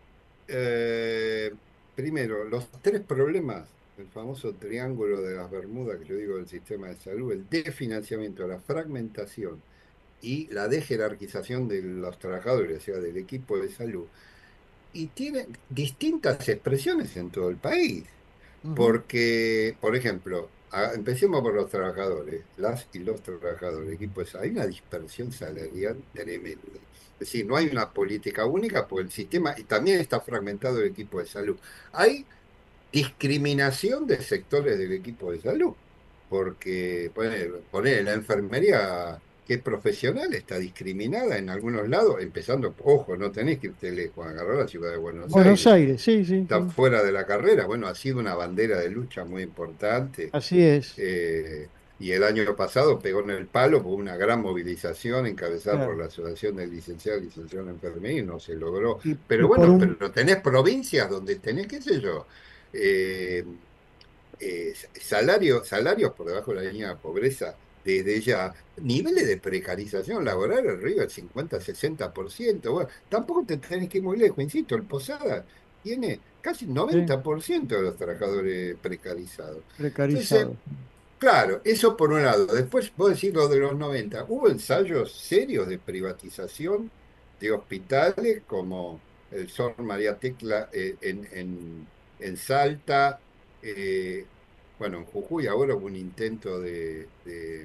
Eh, primero, los tres problemas, el famoso triángulo de las Bermudas que yo digo del sistema de salud, el desfinanciamiento, la fragmentación y la desjerarquización de los trabajadores, o sea, del equipo de salud, y tiene distintas expresiones en todo el país. Ujú. Porque, por ejemplo, a- empecemos por los trabajadores, las y los trabajadores, equipos, hay una dispersión salarial tremenda. Es decir, no hay una política única porque el sistema, y también está fragmentado el equipo de salud. Hay discriminación de sectores del equipo de salud, porque poner, poner la enfermería que es profesional está discriminada en algunos lados, empezando, ojo, no tenés que irte lejos, agarrar la ciudad de Buenos Buenos Aires, Aires, sí, sí, está sí. fuera de la carrera. Bueno, ha sido una bandera de lucha muy importante. Así es, eh, y el año pasado pegó en el palo por una gran movilización encabezada por claro. la Asociación de Licenciados y Licenciados en Enfermería y no se logró. Y, y Pero por bueno, un, pero tenés provincias donde tenés, qué sé yo, eh, eh, salario- salarios por debajo de la línea de pobreza desde ya, niveles de precarización laboral arriba del cincuenta-sesenta por ciento. Bueno, tampoco te tenés que ir muy lejos, insisto, el Posada tiene casi sí, noventa por ciento de los trabajadores precarizados. Entonces, precarizado. claro, eso por un lado. Después, vos decís lo de los noventa. Hubo ensayos serios de privatización de hospitales como el Sor María Tecla eh, en, en, en Salta. eh, bueno, en Jujuy ahora hubo un intento de, de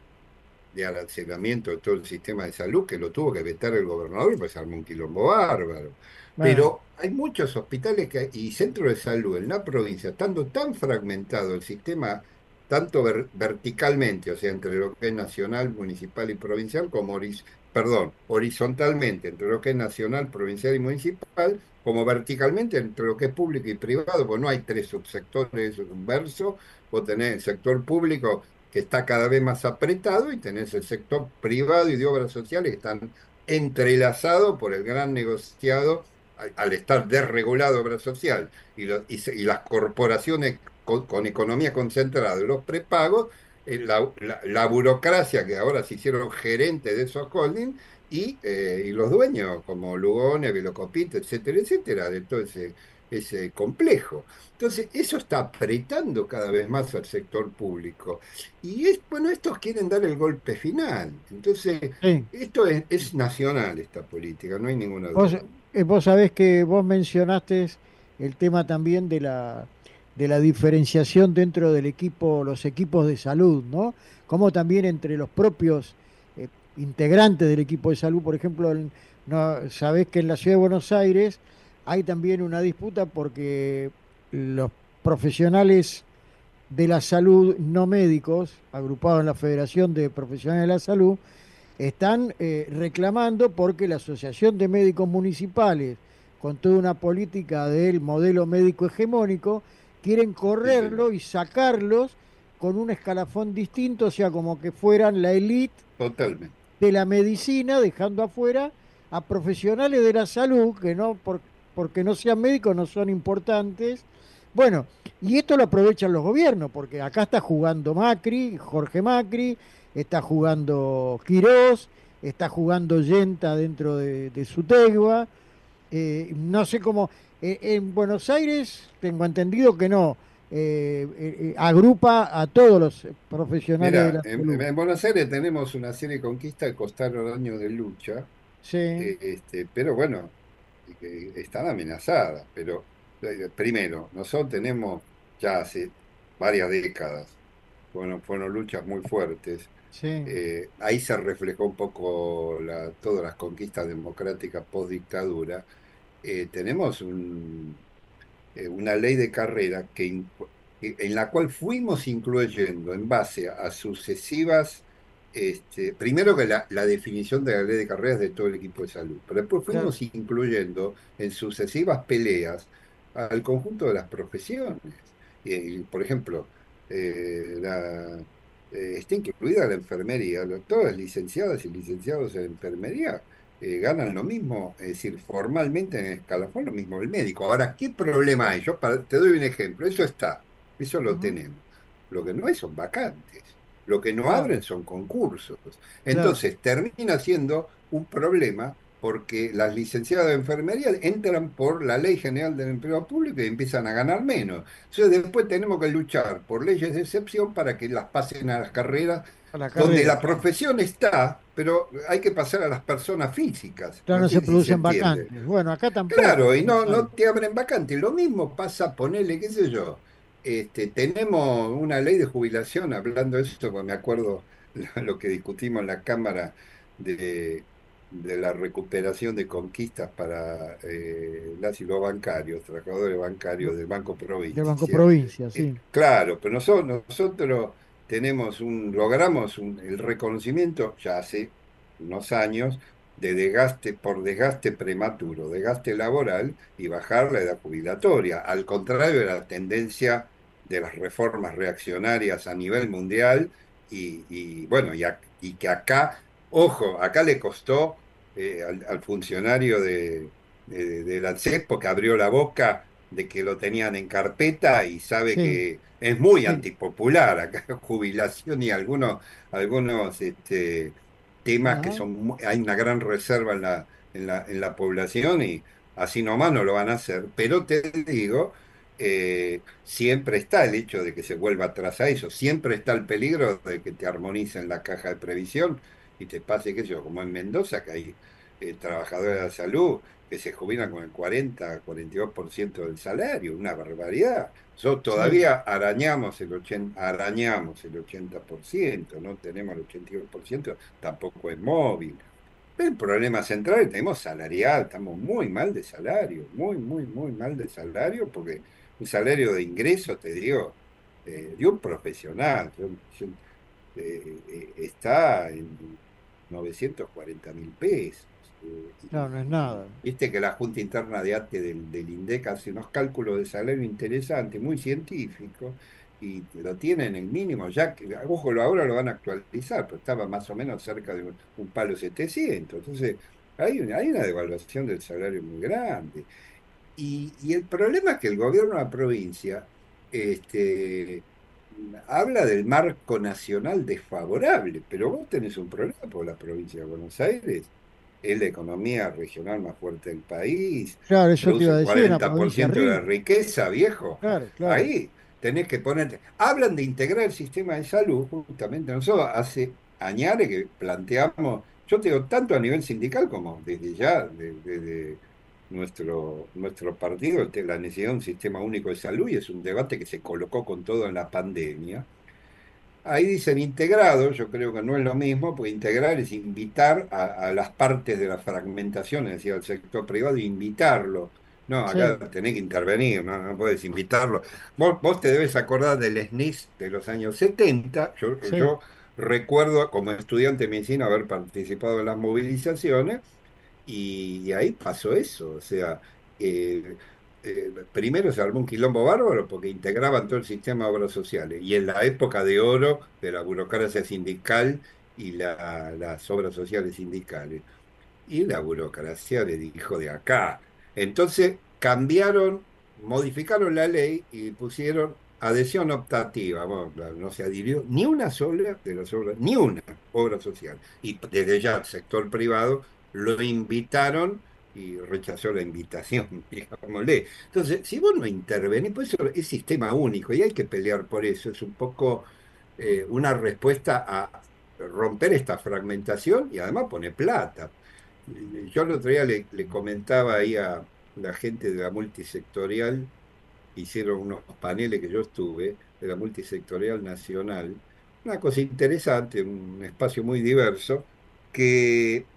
de arancelamiento de todo el sistema de salud que lo tuvo que vetar el gobernador y pues se armó un quilombo bárbaro. Bueno, Pero hay muchos hospitales que, y centros de salud en la provincia, estando tan fragmentado el sistema, tanto ver- verticalmente, o sea, entre lo que es nacional, municipal y provincial, como horis- perdón, horizontalmente, entre lo que es nacional, provincial y municipal, como verticalmente entre lo que es público y privado, pues no hay tres subsectores, un verso, vos tenés el sector público que está cada vez más apretado y tenés el sector privado y de obras sociales que están entrelazados por el gran negociado al, al estar desregulado obra social y, lo- y se- y las corporaciones con, con economía concentrada y los prepagos, eh, la, la- la burocracia que ahora se hicieron gerentes de esos holdings y, eh, y los dueños como Lugones, Velocopita, etcétera, etcétera, de todo ese, ese complejo. Entonces, eso está apretando cada vez más al sector público. Y es, bueno, estos quieren dar el golpe final. Entonces, sí. esto es, es nacional, esta política, no hay ninguna Vos, duda. eh, vos sabés que vos mencionaste el tema también de la, de la diferenciación dentro del equipo, los equipos de salud, ¿no? Como también entre los propios eh, integrantes del equipo de salud, por ejemplo, en- no, sabés que en la ciudad de Buenos Aires hay también una disputa porque los profesionales de la salud no médicos, agrupados en la Federación de Profesionales de la Salud, están eh, reclamando porque la Asociación de Médicos Municipales, con toda una política del modelo médico hegemónico, quieren Sí, señor. correrlo y sacarlos con un escalafón distinto, o sea, como que fueran la élite Totalmente. de la medicina, dejando afuera a profesionales de la salud que no, por- porque no sean médicos, no son importantes. Bueno, y esto lo aprovechan los gobiernos, porque acá está jugando Macri, Jorge Macri, está jugando Quirós, está jugando Yenta dentro de, de su tegua. Eh, no sé cómo. Eh, en Buenos Aires tengo entendido que no. eh, eh, eh, agrupa a todos los profesionales de Mira, la en, salud. en Buenos Aires tenemos una serie de conquistas que costaron años de lucha, Sí, eh, este, pero bueno, y que están amenazadas. Pero eh, primero, nosotros tenemos ya hace varias décadas, bueno, fueron luchas muy fuertes. sí. Eh, ahí se reflejó un poco la- todas las conquistas democráticas post dictadura. Eh, tenemos un, eh, una ley de carrera que, in- que- en la cual fuimos incluyendo en base a sucesivas, este, primero que la, la definición de la ley de carreras de todo el equipo de salud, pero después Claro. fuimos incluyendo en sucesivas peleas al conjunto de las profesiones. Y, por ejemplo, eh, la, eh, está incluida la enfermería, lo- todas las licenciadas y licenciados en enfermería eh, ganan lo mismo, es decir, formalmente en el escalafón lo mismo el médico. Ahora, ¿qué problema hay? Yo para- te doy un ejemplo, eso está, eso lo Ujú. tenemos. Lo que no hay son vacantes, lo que no Claro, abren son concursos. claro. Entonces, termina siendo un problema porque las licenciadas de enfermería entran por la Ley General del Empleo Público y empiezan a ganar menos. Entonces, después tenemos que luchar por leyes de excepción para que las pasen a las carreras A la donde carrera, la claro. profesión está, pero hay que pasar a las personas físicas. Ya No no se sé si se producen entiende. vacantes. Bueno, acá tampoco, Claro, y como no, no saben. te abren vacante. Lo mismo pasa, ponele, qué sé yo. Este, tenemos una ley de jubilación, hablando de esto, porque me acuerdo lo, lo que discutimos en la Cámara de, de la recuperación de conquistas para eh, las y los bancarios, trabajadores bancarios del Banco Del Banco Provincia. Provincia, Eh, sí. claro, pero nosotros, nosotros tenemos un, logramos un- el reconocimiento ya hace unos años de desgaste por desgaste prematuro, desgaste laboral y bajar la edad jubilatoria, al contrario de la tendencia de las reformas reaccionarias a nivel mundial y, y, bueno, y, a- y que acá, ojo, acá le costó eh, al, al funcionario de, de, de la ANSES porque abrió la boca de que lo tenían en carpeta y sabe Sí, que es muy sí. antipopular acá jubilación y algunos, algunos este, temas que Ajá. son, mu- hay una gran reserva en la, en la, en la población y así nomás no lo van a hacer. Pero te digo, eh, siempre está el hecho de que se vuelva atrás a eso, siempre está el peligro de que te armonicen la caja de previsión y te pase, qué sé yo, como en Mendoza, que hay eh, trabajadores de la salud que se jubilan con el cuarenta, cuarenta y dos por ciento del salario, una barbaridad. Nosotros Sí. todavía arañamos el ochenta, arañamos el ochenta por ciento, no tenemos el ochenta y dos por ciento, tampoco es móvil. Pero el problema central es que tenemos salarial, estamos muy mal de salario, muy, muy, muy mal de salario, porque un salario de ingreso, te digo, eh, de un profesional, yo- yo, eh, eh, está en novecientos cuarenta mil pesos. eh, Claro, no es y, y nada. viste que la Junta Interna de Arte del, del INDEC hace unos cálculos de salario interesantes, muy científicos, y lo tienen el mínimo, ya que, ojo, ahora lo van a actualizar, pero estaba más o menos cerca de un, un palo setecientos. Entonces, hay una, hay una devaluación del salario muy grande. Y, y el problema es que el gobierno de la provincia este, habla del marco nacional desfavorable, pero vos tenés un problema por la provincia de Buenos Aires. Es la economía regional más fuerte del país, Claro, eso te produce iba a el decir, una cuarenta por provincia ciento de la rica. riqueza, viejo. Claro, claro. Ahí tenés que ponerte. Hablan de integrar el sistema de salud, justamente. Nosotros hace años que planteamos, yo te digo, tanto a nivel sindical como desde ya, de- desde nuestro, nuestro partido, el te- la necesidad de un sistema único de salud, y es un debate que se colocó con todo en la pandemia. Ahí dicen integrado, yo creo que no es lo mismo, porque integrar es invitar a, a las partes de la fragmentación, es decir, al sector privado, invitarlo. No, acá Sí, tenés que intervenir, no, no puedes invitarlo. Vos, vos te debes acordar del S N I S de los años setenta. Yo, sí. yo recuerdo como estudiante de medicina haber participado en las movilizaciones y, y ahí pasó eso, o sea, eh, eh, primero se armó un quilombo bárbaro porque integraban todo el sistema de obras sociales. Y en la época de oro de la burocracia sindical y la- las obras sociales sindicales. Y la burocracia le dijo de acá. Entonces cambiaron, modificaron la ley y pusieron adhesión optativa. Bueno, claro, no se adhirió ni una sola de las obras, ni una obra social. Y desde ya el sector privado lo invitaron y rechazó la invitación, digámosle. Entonces, si vos no intervenís, por eso es sistema único y hay que pelear por eso. Es un poco eh, una respuesta a romper esta fragmentación y además pone plata. Yo el otro día le, le comentaba ahí a la gente de la multisectorial, hicieron unos paneles que yo estuve, de la multisectorial nacional, una cosa interesante, un espacio muy diverso, que,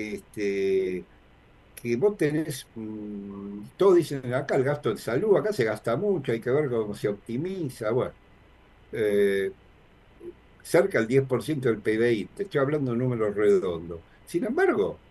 este, que vos tenés, mm, todos dicen acá el gasto en salud, acá se gasta mucho, hay que ver cómo se optimiza, bueno, eh, cerca del diez por ciento del P B I, te estoy hablando de números redondos. Sin embargo,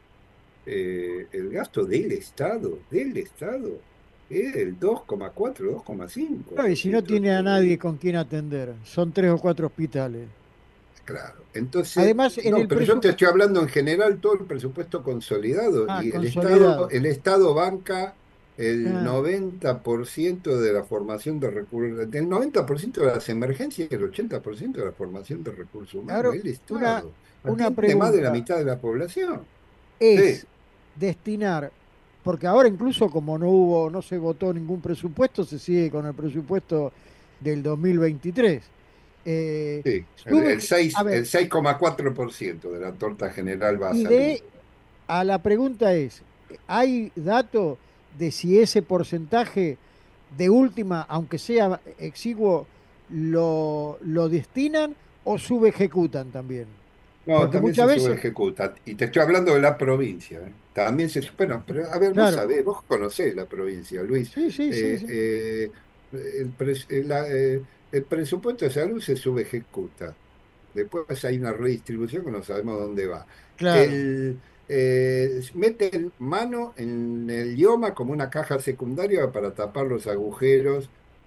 eh, el gasto del Estado, del Estado, es el dos coma cuatro, dos coma cinco Claro, y por si no ciento del tiene a nadie P B I. con quien atender, son tres o cuatro hospitales. Claro. Entonces, Además, en no, el pero yo te presupuesto, estoy hablando en general todo el presupuesto consolidado ah, y el Estado, consolidado. el Estado banca el Ah, noventa por ciento de la formación de recursos, el noventa por ciento de las emergencias y el ochenta por ciento de la formación de recursos humanos, ahora, el una, Estado. una Atiende más de la pregunta mitad de la población. Sí, es destinar, porque ahora incluso como no hubo, no se votó ningún presupuesto, se sigue con el presupuesto del dos mil veintitrés. Eh, Sí, el, sube, el seis, a ver, el seis coma cuatro por ciento de la torta general va a y salud. de a la pregunta es, ¿hay dato de si ese porcentaje de última, aunque sea exiguo, lo, lo destinan o subejecutan también? No, Porque también muchas se veces, subejecuta. Y te estoy hablando de la provincia. ¿Eh? También se... Bueno, pero a ver, vos claro, sabés, vos conocés la provincia, Luis. sí, sí, sí, Eh, sí, eh, el, pres- eh, la- eh, el presupuesto de salud se subejecuta. Después hay una redistribución que no sabemos dónde va. claro. El, eh, meten mano en el idioma como una caja secundaria para tapar los agujeros.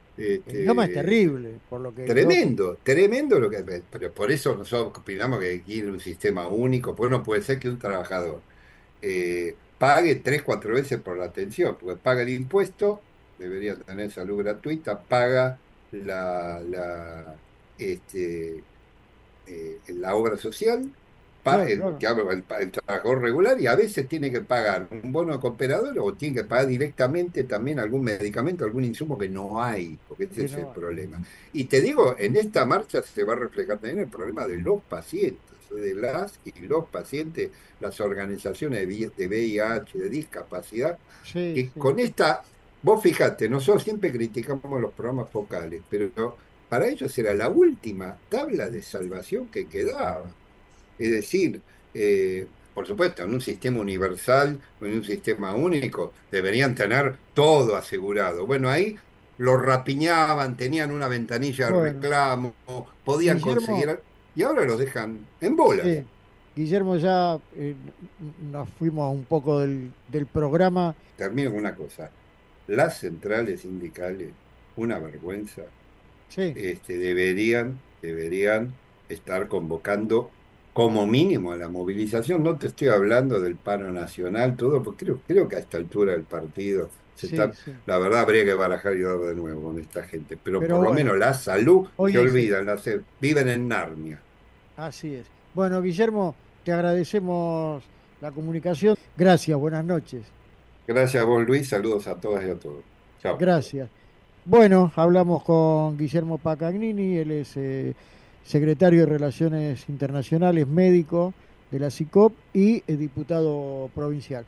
El idioma es Este, terrible, por lo que yo... tremendo, tremendo lo que... Pero por eso nosotros opinamos que quiere un sistema único, pues no puede ser que un trabajador eh, pague tres, cuatro veces por la atención, porque paga el impuesto, debería tener salud gratuita, paga la, la, este, eh, la obra social, pa- Claro, el, claro. que habla- el, pa- el trabajador regular, y a veces tiene que pagar un bono de cooperador o tiene que pagar directamente también algún medicamento, algún insumo que no hay, porque ese Que es el no, problema. Y te digo, en esta marcha se va a reflejar también el problema de los pacientes, de las y los pacientes, las organizaciones de V- de V I H, de discapacidad, sí, que sí. con esta, vos fijate, nosotros siempre criticamos los programas focales, pero para ellos era la última tabla de salvación que quedaba. Es decir, eh, por supuesto, en un sistema universal, en un sistema único, deberían tener todo asegurado. Bueno, ahí lo rapiñaban, tenían una ventanilla de Bueno, reclamo, podían Guillermo, conseguir, y ahora los dejan en bolas. sí, Guillermo, ya eh, n- nos fuimos un poco del, del programa. Termino con una cosa. Las centrales sindicales, una vergüenza, Sí, este, deberían, deberían estar convocando como mínimo a la movilización. No te estoy hablando del paro nacional, todo, porque creo, creo que a esta altura del partido se sí, está, sí. la verdad habría que barajar y dar de nuevo con esta gente, pero Pero por lo menos bueno, la salud se hoy es el... olvidan, la se- viven en Narnia. Así es. Bueno, Guillermo, te agradecemos la comunicación. Gracias, buenas noches. Gracias a vos, Luis, saludos a todas y a todos. Chao. Gracias. Bueno, hablamos con Guillermo Pacagnini, él es eh, secretario de Relaciones Internacionales, médico de la SICOP y eh, diputado provincial.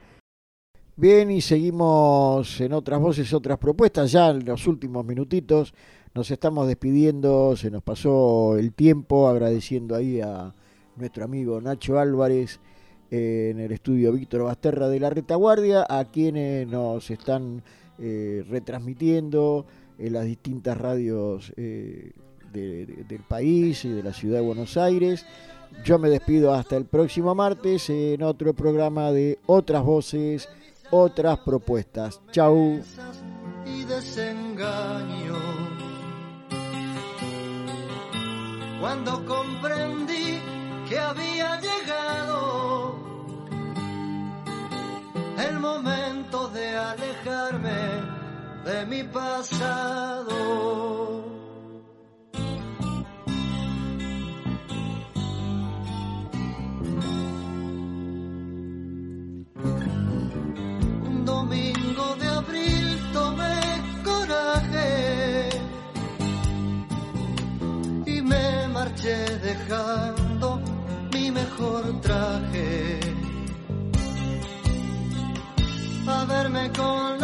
Bien, y seguimos en otras voces, otras propuestas, ya en los últimos minutitos. Nos estamos despidiendo, se nos pasó el tiempo, agradeciendo ahí a nuestro amigo Nacho Álvarez eh, en el estudio Víctor Basterra de la Retaguardia, a quienes nos están eh, retransmitiendo en las distintas radios eh, de- de- del país y de la ciudad de Buenos Aires. Yo me despido hasta el próximo martes en otro programa de Otras Voces, Otras Propuestas. Chau. Y desengaño. Cuando comprendí que había llegado el momento de alejarme de mi pasado. Un domingo de abril tomé coraje y me marché dejando mi mejor traje a verme con